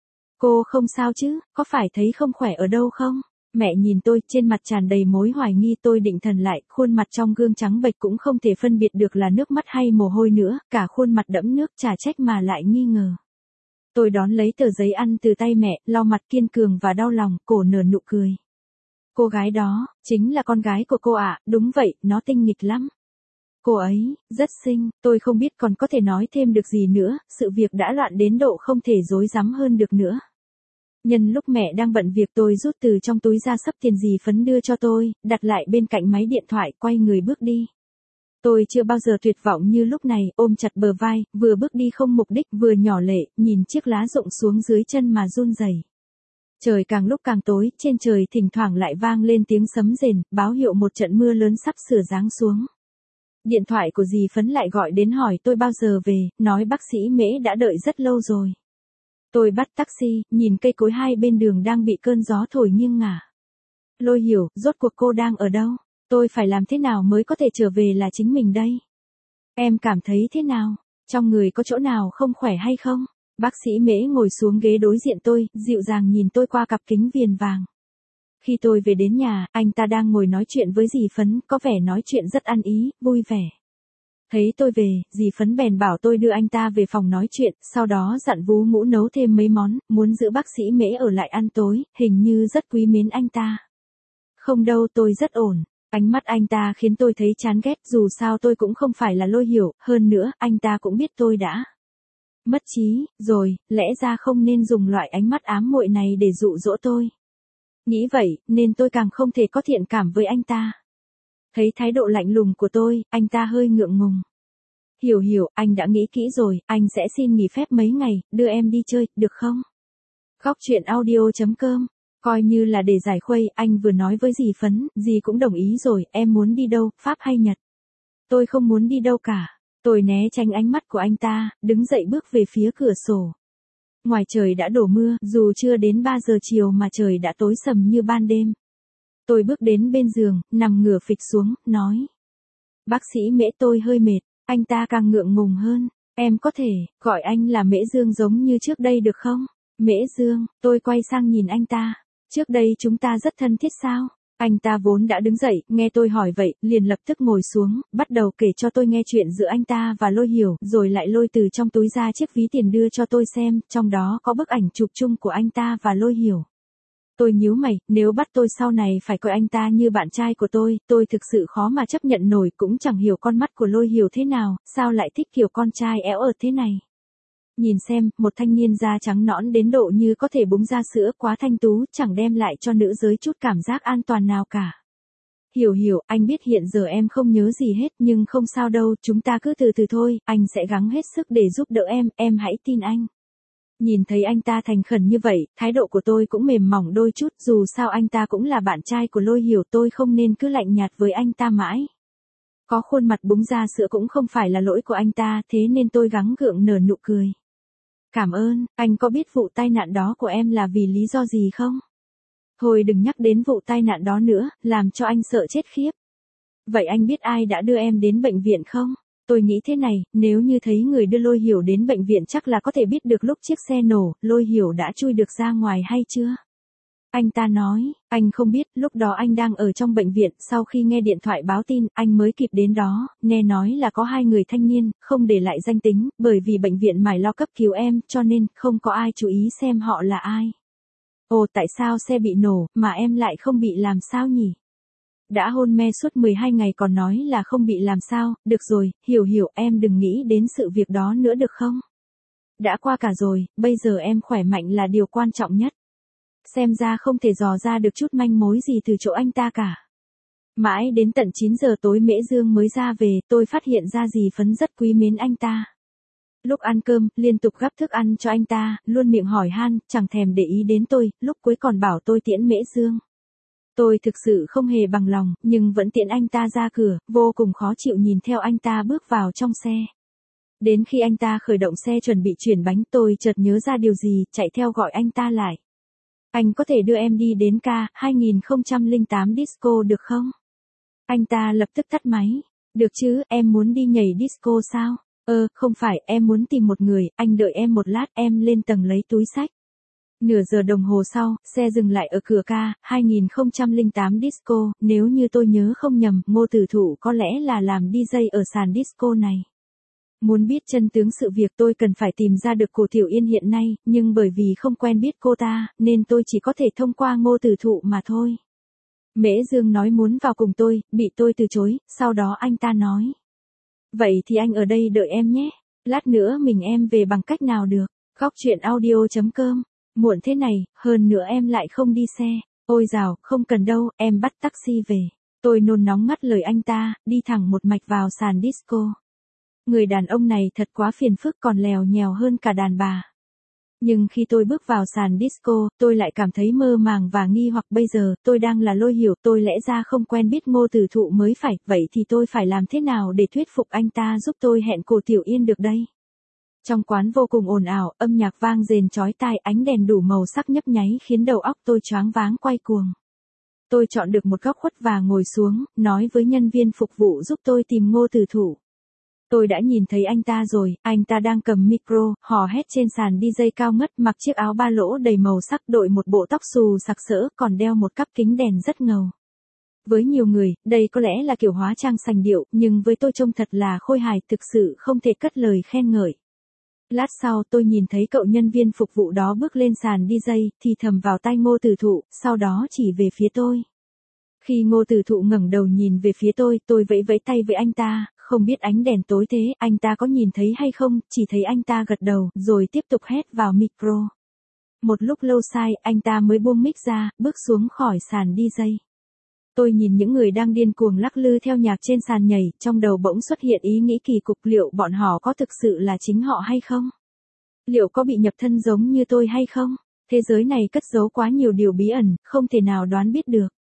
Cô không sao chứ, có phải thấy không khỏe ở đâu không? Mẹ nhìn tôi, trên mặt tràn đầy mối hoài nghi. Tôi định thần lại, khuôn mặt trong gương trắng bệch cũng không thể phân biệt được là nước mắt hay mồ hôi nữa, cả khuôn mặt đẫm nước, chả trách mà lại nghi ngờ. Tôi đón lấy tờ giấy ăn từ tay mẹ, lau mặt kiên cường và đau lòng, cổ nở nụ cười. Cô gái đó, chính là con gái của cô ạ, đúng vậy, nó tinh nghịch lắm. Cô ấy, rất xinh, tôi không biết còn có thể nói thêm được gì nữa, sự việc đã loạn đến độ không thể rối rắm hơn được nữa. Nhân lúc mẹ đang bận việc tôi rút từ trong túi ra sấp tiền dì Phấn đưa cho tôi, đặt lại bên cạnh máy điện thoại, quay người bước đi. Tôi chưa bao giờ tuyệt vọng như lúc này, ôm chặt bờ vai, vừa bước đi không mục đích, vừa nhỏ lệ, nhìn chiếc lá rụng xuống dưới chân mà run rẩy. Trời càng lúc càng tối, trên trời thỉnh thoảng lại vang lên tiếng sấm rền, báo hiệu một trận mưa lớn sắp sửa giáng xuống. Điện thoại của dì Phấn lại gọi đến hỏi tôi bao giờ về, nói bác sĩ Mễ đã đợi rất lâu rồi. Tôi bắt taxi, nhìn cây cối hai bên đường đang bị cơn gió thổi nghiêng ngả. Lôi Hiểu, rốt cuộc cô đang ở đâu? Tôi phải làm thế nào mới có thể trở về là chính mình đây? Em cảm thấy thế nào? Trong người có chỗ nào không khỏe hay không? Bác sĩ Mễ ngồi xuống ghế đối diện tôi, dịu dàng nhìn tôi qua cặp kính viền vàng. Khi tôi về đến nhà, anh ta đang ngồi nói chuyện với dì Phấn, có vẻ nói chuyện rất ăn ý, vui vẻ. Thấy tôi về, dì Phấn bèn bảo tôi đưa anh ta về phòng nói chuyện, sau đó dặn Vú Mũ nấu thêm mấy món, muốn giữ bác sĩ Mễ ở lại ăn tối, hình như rất quý mến anh ta. Không đâu, tôi rất ổn. Ánh mắt anh ta khiến tôi thấy chán ghét, dù sao tôi cũng không phải là Lôi Hiểu, hơn nữa, anh ta cũng biết tôi đã mất trí rồi, lẽ ra không nên dùng loại ánh mắt ám muội này để dụ dỗ tôi. Nghĩ vậy, nên tôi càng không thể có thiện cảm với anh ta. Thấy thái độ lạnh lùng của tôi, anh ta hơi ngượng ngùng. Hiểu, anh đã nghĩ kỹ rồi, anh sẽ xin nghỉ phép mấy ngày, đưa em đi chơi, được không? Khóc chuyện audio.com. Coi như là để giải khuây, anh vừa nói với dì Phấn, dì cũng đồng ý rồi, em muốn đi đâu, Pháp hay Nhật? Tôi không muốn đi đâu cả. Tôi né tránh ánh mắt của anh ta, đứng dậy bước về phía cửa sổ. Ngoài trời đã đổ mưa, dù chưa đến 3 giờ chiều mà trời đã tối sầm như ban đêm. Tôi bước đến bên giường, nằm ngửa phịch xuống, nói. Bác sĩ Mễ, tôi hơi mệt. Anh ta càng ngượng ngùng hơn. Em có thể gọi anh là Mễ Dương giống như trước đây được không? Mễ Dương, tôi quay sang nhìn anh ta. Trước đây chúng ta rất thân thiết sao? Anh ta vốn đã đứng dậy, nghe tôi hỏi vậy, liền lập tức ngồi xuống, bắt đầu kể cho tôi nghe chuyện giữa anh ta và Lôi Hiểu, rồi lại lôi từ trong túi ra chiếc ví tiền đưa cho tôi xem, trong đó có bức ảnh chụp chung của anh ta và Lôi Hiểu. Tôi nhíu mày, nếu bắt tôi sau này phải coi anh ta như bạn trai của tôi thực sự khó mà chấp nhận nổi, cũng chẳng hiểu con mắt của Lôi Hiểu thế nào, sao lại thích kiểu con trai éo ợt thế này. Nhìn xem, một thanh niên da trắng nõn đến độ như có thể búng ra sữa, quá thanh tú, chẳng đem lại cho nữ giới chút cảm giác an toàn nào cả. Hiểu, anh biết hiện giờ em không nhớ gì hết, nhưng không sao đâu, chúng ta cứ từ từ thôi, anh sẽ gắng hết sức để giúp đỡ em hãy tin anh. Nhìn thấy anh ta thành khẩn như vậy, thái độ của tôi cũng mềm mỏng đôi chút, dù sao anh ta cũng là bạn trai của Lôi Hiểu, tôi không nên cứ lạnh nhạt với anh ta mãi. Có khuôn mặt búng ra sữa cũng không phải là lỗi của anh ta, thế nên tôi gắng gượng nở nụ cười. Cảm ơn, anh có biết vụ tai nạn đó của em là vì lý do gì không? Thôi đừng nhắc đến vụ tai nạn đó nữa, làm cho anh sợ chết khiếp. Vậy anh biết ai đã đưa em đến bệnh viện không? Tôi nghĩ thế này, nếu như thấy người đưa Lôi Hiểu đến bệnh viện chắc là có thể biết được lúc chiếc xe nổ, Lôi Hiểu đã chui được ra ngoài hay chưa? Anh ta nói, anh không biết, lúc đó anh đang ở trong bệnh viện, sau khi nghe điện thoại báo tin, anh mới kịp đến đó, nghe nói là có 2 người thanh niên, không để lại danh tính, bởi vì bệnh viện mải lo cấp cứu em, cho nên không có ai chú ý xem họ là ai. Ồ, tại sao xe bị nổ, mà em lại không bị làm sao nhỉ? Đã hôn mê suốt 12 ngày còn nói là không bị làm sao, được rồi, hiểu, em đừng nghĩ đến sự việc đó nữa được không? Đã qua cả rồi, bây giờ em khỏe mạnh là điều quan trọng nhất. Xem ra không thể dò ra được chút manh mối gì từ chỗ anh ta cả. Mãi đến tận 9 giờ tối Mễ Dương mới ra về, tôi phát hiện ra dì Phấn rất quý mến anh ta. Lúc ăn cơm, liên tục gắp thức ăn cho anh ta, luôn miệng hỏi han, chẳng thèm để ý đến tôi, lúc cuối còn bảo tôi tiễn Mễ Dương. Tôi thực sự không hề bằng lòng, nhưng vẫn tiễn anh ta ra cửa, vô cùng khó chịu nhìn theo anh ta bước vào trong xe. Đến khi anh ta khởi động xe chuẩn bị chuyển bánh, tôi chợt nhớ ra điều gì, chạy theo gọi anh ta lại. Anh có thể đưa em đi đến K2008 disco được không? Anh ta lập tức tắt máy. Được chứ, em muốn đi nhảy disco sao? Không phải, em muốn tìm một người, anh đợi em một lát, em lên tầng lấy túi xách. Nửa giờ đồng hồ sau, xe dừng lại ở cửa K2008 disco, nếu như tôi nhớ không nhầm, Ngô Tử Thụ có lẽ là làm DJ ở sàn disco này. Muốn biết chân tướng sự việc tôi cần phải tìm ra được Cổ Tiểu Yên hiện nay, nhưng bởi vì không quen biết cô ta, nên tôi chỉ có thể thông qua Ngô Tử Thụ mà thôi. Mễ Dương nói muốn vào cùng tôi, bị tôi từ chối, sau đó anh ta nói. Vậy thì anh ở đây đợi em nhé, lát nữa mình em về bằng cách nào được, Góc Chuyện Audio.com, muộn thế này, hơn nữa em lại không đi xe, ôi dào, không cần đâu, em bắt taxi về. Tôi nôn nóng ngắt lời anh ta, đi thẳng một mạch vào sàn disco. Người đàn ông này thật quá phiền phức, còn lèo nhèo hơn cả đàn bà. Nhưng khi tôi bước vào sàn disco, tôi lại cảm thấy mơ màng và nghi hoặc, bây giờ, tôi đang là Lôi Hiểu, tôi lẽ ra không quen biết Ngô Tử Thụ mới phải, vậy thì tôi phải làm thế nào để thuyết phục anh ta giúp tôi hẹn Cổ Tiểu Yên được đây? Trong quán vô cùng ồn ào, âm nhạc vang rền chói tai, ánh đèn đủ màu sắc nhấp nháy khiến đầu óc tôi choáng váng quay cuồng. Tôi chọn được một góc khuất và ngồi xuống, nói với nhân viên phục vụ giúp tôi tìm Ngô Tử Thụ. Tôi đã nhìn thấy anh ta rồi, anh ta đang cầm micro, hò hét trên sàn DJ cao ngất, mặc chiếc áo ba lỗ đầy màu sắc, đội một bộ tóc xù sặc sỡ, còn đeo một cặp kính đèn rất ngầu. Với nhiều người, đây có lẽ là kiểu hóa trang sành điệu, nhưng với tôi trông thật là khôi hài, thực sự không thể cất lời khen ngợi. Lát sau tôi nhìn thấy cậu nhân viên phục vụ đó bước lên sàn DJ, thì thầm vào tai Ngô Tử Thụ, sau đó chỉ về phía tôi. Khi Ngô Tử Thụ ngẩng đầu nhìn về phía tôi vẫy vẫy tay với anh ta, không biết ánh đèn tối thế, anh ta có nhìn thấy hay không, chỉ thấy anh ta gật đầu, rồi tiếp tục hét vào micro. Một lúc lâu sau, anh ta mới buông mic ra, bước xuống khỏi sàn DJ. Tôi nhìn những người đang điên cuồng lắc lư theo nhạc trên sàn nhảy, trong đầu bỗng xuất hiện ý nghĩ kỳ cục, liệu bọn họ có thực sự là chính họ hay không? Liệu có bị nhập thân giống như tôi hay không? Thế giới này cất giấu quá nhiều điều bí ẩn, không thể nào đoán biết được.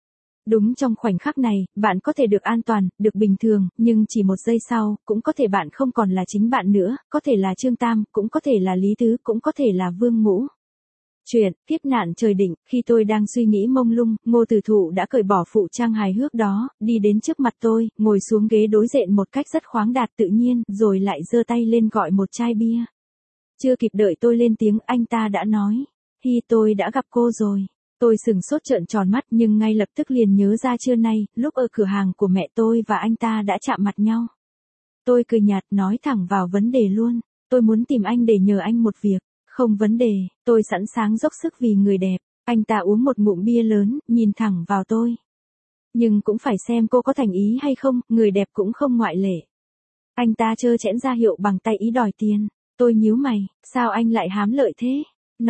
Đúng trong khoảnh khắc này, bạn có thể được an toàn, được bình thường, nhưng chỉ một giây sau, cũng có thể bạn không còn là chính bạn nữa, có thể là Trương Tam, cũng có thể là Lý Tứ, cũng có thể là Vương Ngũ. Chuyện, kiếp nạn trời định, khi tôi đang suy nghĩ mông lung, Ngô Tử Thụ đã cởi bỏ phụ trang hài hước đó, đi đến trước mặt tôi, ngồi xuống ghế đối diện một cách rất khoáng đạt tự nhiên, rồi lại giơ tay lên gọi một chai bia. Chưa kịp đợi tôi lên tiếng, anh ta đã nói, Hi, tôi đã gặp cô rồi. Tôi sừng sốt trợn tròn mắt nhưng ngay lập tức liền nhớ ra trưa nay, lúc ở cửa hàng của mẹ tôi và anh ta đã chạm mặt nhau. Tôi cười nhạt nói thẳng vào vấn đề luôn, tôi muốn tìm anh để nhờ anh một việc. Không vấn đề, tôi sẵn sàng dốc sức vì người đẹp. Anh ta uống một ngụm bia lớn, nhìn thẳng vào tôi. Nhưng cũng phải xem cô có thành ý hay không, người đẹp cũng không ngoại lệ. Anh ta trơ trẽn ra hiệu bằng tay ý đòi tiền. Tôi nhíu mày, sao anh lại hám lợi thế?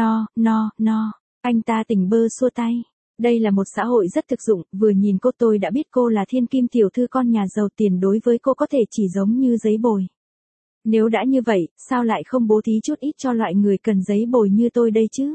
No. Anh ta tỉnh bơ xua tay. Đây là một xã hội rất thực dụng, vừa nhìn cô tôi đã biết cô là thiên kim tiểu thư con nhà giàu, tiền đối với cô có thể chỉ giống như giấy bồi. Nếu đã như vậy, sao lại không bố thí chút ít cho loại người cần giấy bồi như tôi đây chứ?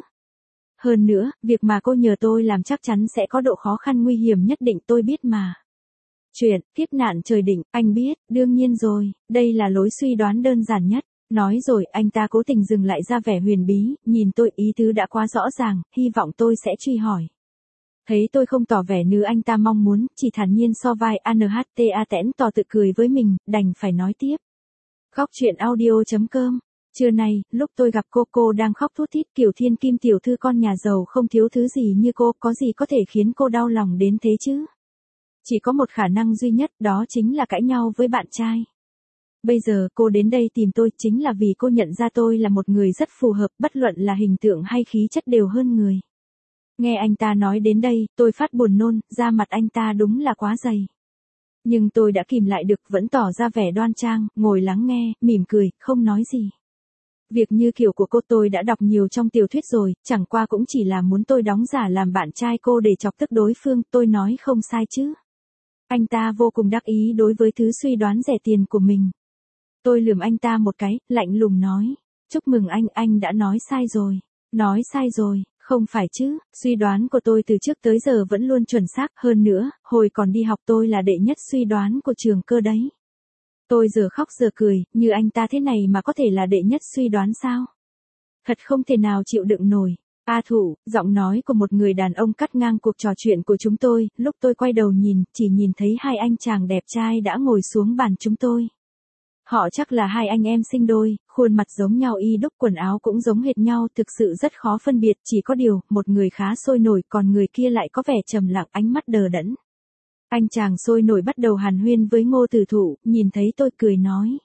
Hơn nữa, việc mà cô nhờ tôi làm chắc chắn sẽ có độ khó khăn nguy hiểm nhất định, tôi biết mà. Chuyện, kiếp nạn trời định, anh biết, đương nhiên rồi, đây là lối suy đoán đơn giản nhất. Nói rồi, anh ta cố tình dừng lại ra vẻ huyền bí, nhìn tôi, ý tứ đã quá rõ ràng, hy vọng tôi sẽ truy hỏi. Thấy tôi không tỏ vẻ như anh ta mong muốn, chỉ thản nhiên so vai ANHTA tẽn tỏ tự cười với mình, đành phải nói tiếp. Góc chuyện audio.com. Trưa nay, lúc tôi gặp cô đang khóc thút thít, kiểu thiên kim tiểu thư con nhà giàu không thiếu thứ gì như cô, có gì có thể khiến cô đau lòng đến thế chứ? Chỉ có một khả năng duy nhất, đó chính là cãi nhau với bạn trai. Bây giờ cô đến đây tìm tôi chính là vì cô nhận ra tôi là một người rất phù hợp, bất luận là hình tượng hay khí chất đều hơn người. Nghe anh ta nói đến đây, tôi phát buồn nôn, da mặt anh ta đúng là quá dày. Nhưng tôi đã kìm lại được, vẫn tỏ ra vẻ đoan trang, ngồi lắng nghe, mỉm cười, không nói gì. Việc như kiểu của cô tôi đã đọc nhiều trong tiểu thuyết rồi, chẳng qua cũng chỉ là muốn tôi đóng giả làm bạn trai cô để chọc tức đối phương, tôi nói không sai chứ. Anh ta vô cùng đắc ý đối với thứ suy đoán rẻ tiền của mình. Tôi lườm anh ta một cái, lạnh lùng nói, chúc mừng anh đã nói sai rồi. Nói sai rồi, không phải chứ, suy đoán của tôi từ trước tới giờ vẫn luôn chuẩn xác, hơn nữa, hồi còn đi học tôi là đệ nhất suy đoán của trường cơ đấy. Tôi giờ khóc giờ cười, như anh ta thế này mà có thể là đệ nhất suy đoán sao? Thật không thể nào chịu đựng nổi. A Thụ, giọng nói của một người đàn ông cắt ngang cuộc trò chuyện của chúng tôi, lúc tôi quay đầu nhìn, chỉ nhìn thấy hai anh chàng đẹp trai đã ngồi xuống bàn chúng tôi. Họ chắc là hai anh em sinh đôi, khuôn mặt giống nhau y đúc, quần áo cũng giống hệt nhau, thực sự rất khó phân biệt, chỉ có điều, một người khá sôi nổi, còn người kia lại có vẻ trầm lặng, ánh mắt đờ đẫn. Anh chàng sôi nổi bắt đầu hàn huyên với Ngô Tử Thụ, nhìn thấy tôi cười nói.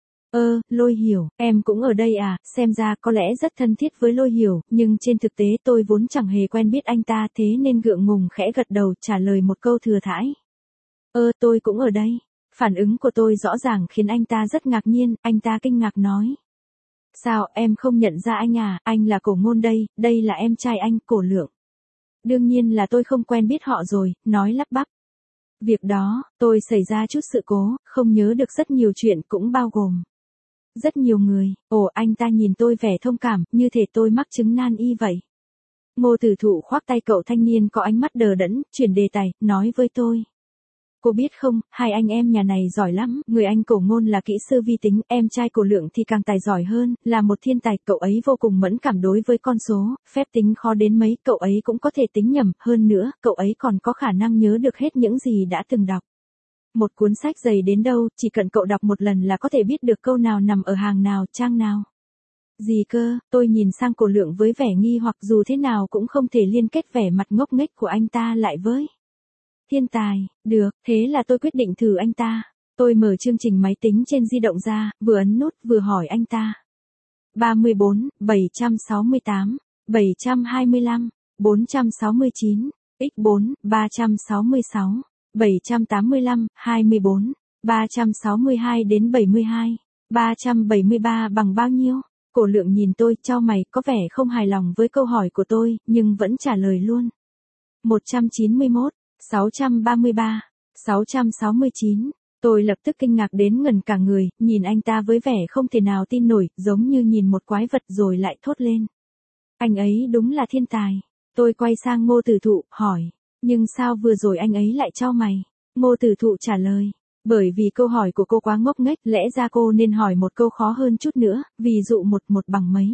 Lôi Hiểu, em cũng ở đây à, xem ra có lẽ rất thân thiết với Lôi Hiểu, nhưng trên thực tế tôi vốn chẳng hề quen biết anh ta, thế nên gượng ngùng khẽ gật đầu trả lời một câu thừa thãi. Tôi cũng ở đây. Phản ứng của tôi rõ ràng khiến anh ta rất ngạc nhiên, anh ta kinh ngạc nói. Sao, em không nhận ra anh à, anh là Cổ Ngôn đây là em trai anh, Cổ Lượng. Đương nhiên là tôi không quen biết họ rồi, nói lắp bắp. Việc đó, tôi xảy ra chút sự cố, không nhớ được rất nhiều chuyện, cũng bao gồm rất nhiều người. Anh ta nhìn tôi vẻ thông cảm, như thể tôi mắc chứng nan y vậy. Ngô Tử Thụ khoác tay cậu thanh niên có ánh mắt đờ đẫn, chuyển đề tài, nói với tôi. Cô biết không, hai anh em nhà này giỏi lắm, người anh Cổ Ngôn là kỹ sư vi tính, em trai Cổ Lượng thì càng tài giỏi hơn, là một thiên tài, cậu ấy vô cùng mẫn cảm đối với con số, phép tính khó đến mấy, cậu ấy cũng có thể tính nhầm, hơn nữa, cậu ấy còn có khả năng nhớ được hết những gì đã từng đọc. Một cuốn sách dày đến đâu, chỉ cần cậu đọc một lần là có thể biết được câu nào nằm ở hàng nào, trang nào. Gì cơ, tôi nhìn sang Cổ Lượng với vẻ nghi hoặc, dù thế nào cũng không thể liên kết vẻ mặt ngốc nghếch của anh ta lại với thiên tài. Được, thế là tôi quyết định thử anh ta. Tôi mở chương trình máy tính trên di động ra, vừa ấn nút vừa hỏi anh ta. 34, 768, 725, 469, x4, 366, 785, 24, 362 đến 72, 373 bằng bao nhiêu? Cổ Lượng nhìn tôi, chau mày, có vẻ không hài lòng với câu hỏi của tôi, nhưng vẫn trả lời luôn. 191, 633, 669. Tôi lập tức kinh ngạc đến ngẩn cả người, nhìn anh ta với vẻ không thể nào tin nổi, giống như nhìn một quái vật rồi lại thốt lên. Anh ấy đúng là thiên tài. Tôi quay sang Ngô Tử Thụ, hỏi. Nhưng sao vừa rồi anh ấy lại chau mày? Ngô Tử Thụ trả lời. Bởi vì câu hỏi của cô quá ngốc nghếch, lẽ ra cô nên hỏi một câu khó hơn chút nữa, ví dụ một bằng mấy.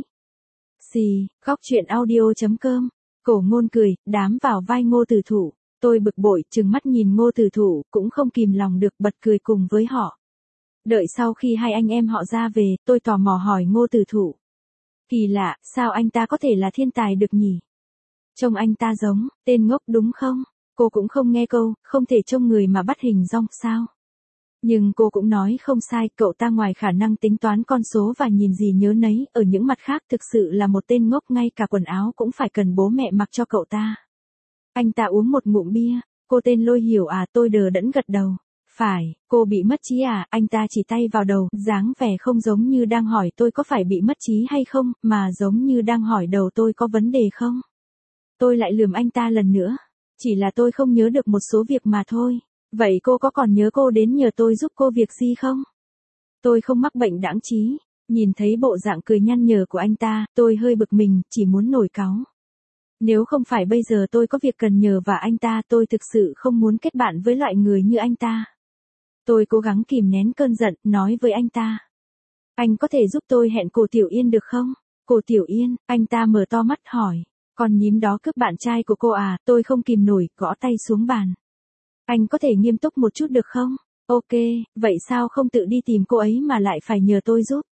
Xì, góc chuyện audio.com. Cổ Ngôn cười, đám vào vai Ngô Tử Thụ. Tôi bực bội, trừng mắt nhìn Ngô Tử Thụ, cũng không kìm lòng được bật cười cùng với họ. Đợi sau khi hai anh em họ ra về, tôi tò mò hỏi Ngô Tử Thụ. Kỳ lạ, sao anh ta có thể là thiên tài được nhỉ? Trông anh ta giống, tên ngốc đúng không? Cô cũng không nghe câu, không thể trông người mà bắt hình dong sao? Nhưng cô cũng nói không sai, cậu ta ngoài khả năng tính toán con số và nhìn gì nhớ nấy, ở những mặt khác thực sự là một tên ngốc, ngay cả quần áo cũng phải cần bố mẹ mặc cho cậu ta. Anh ta uống một ngụm bia, cô tên Lôi Hiểu à? Tôi đờ đẫn gật đầu. Phải, cô bị mất trí à? Anh ta chỉ tay vào đầu, dáng vẻ không giống như đang hỏi tôi có phải bị mất trí hay không, mà giống như đang hỏi đầu tôi có vấn đề không. Tôi lại lườm anh ta lần nữa. Chỉ là tôi không nhớ được một số việc mà thôi. Vậy cô có còn nhớ cô đến nhờ tôi giúp cô việc gì không? Tôi không mắc bệnh đãng trí. Nhìn thấy bộ dạng cười nhăn nhở của anh ta, tôi hơi bực mình, chỉ muốn nổi cáu. Nếu không phải bây giờ tôi có việc cần nhờ và anh ta, tôi thực sự không muốn kết bạn với loại người như anh ta. Tôi cố gắng kìm nén cơn giận, nói với anh ta. Anh có thể giúp tôi hẹn cô Tiểu Yên được không? Cô Tiểu Yên, anh ta mở to mắt hỏi. Con nhím đó cướp bạn trai của cô à? Tôi không kìm nổi, gõ tay xuống bàn. Anh có thể nghiêm túc một chút được không? Ok, vậy sao không tự đi tìm cô ấy mà lại phải nhờ tôi giúp?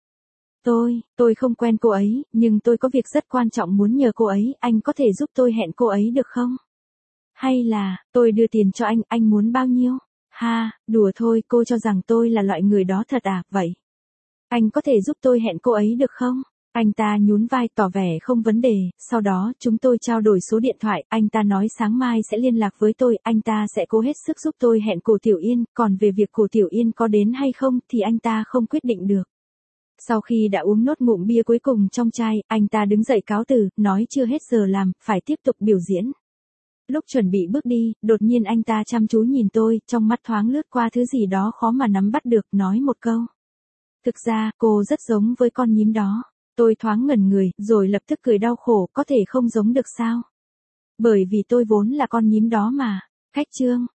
Tôi không quen cô ấy, nhưng tôi có việc rất quan trọng muốn nhờ cô ấy, anh có thể giúp tôi hẹn cô ấy được không? Hay là, tôi đưa tiền cho anh muốn bao nhiêu? Ha, đùa thôi, cô cho rằng tôi là loại người đó thật à? Vậy, anh có thể giúp tôi hẹn cô ấy được không? Anh ta nhún vai tỏ vẻ không vấn đề, sau đó chúng tôi trao đổi số điện thoại, anh ta nói sáng mai sẽ liên lạc với tôi, anh ta sẽ cố hết sức giúp tôi hẹn cô Tiểu Yên, còn về việc cô Tiểu Yên có đến hay không thì anh ta không quyết định được. Sau khi đã uống nốt ngụm bia cuối cùng trong chai, anh ta đứng dậy cáo từ, nói chưa hết giờ làm, phải tiếp tục biểu diễn. Lúc chuẩn bị bước đi, đột nhiên anh ta chăm chú nhìn tôi, trong mắt thoáng lướt qua thứ gì đó khó mà nắm bắt được, nói một câu. Thực ra, cô rất giống với con nhím đó. Tôi thoáng ngẩn người, rồi lập tức cười đau khổ, có thể không giống được sao? Bởi vì tôi vốn là con nhím đó mà. Khách chương.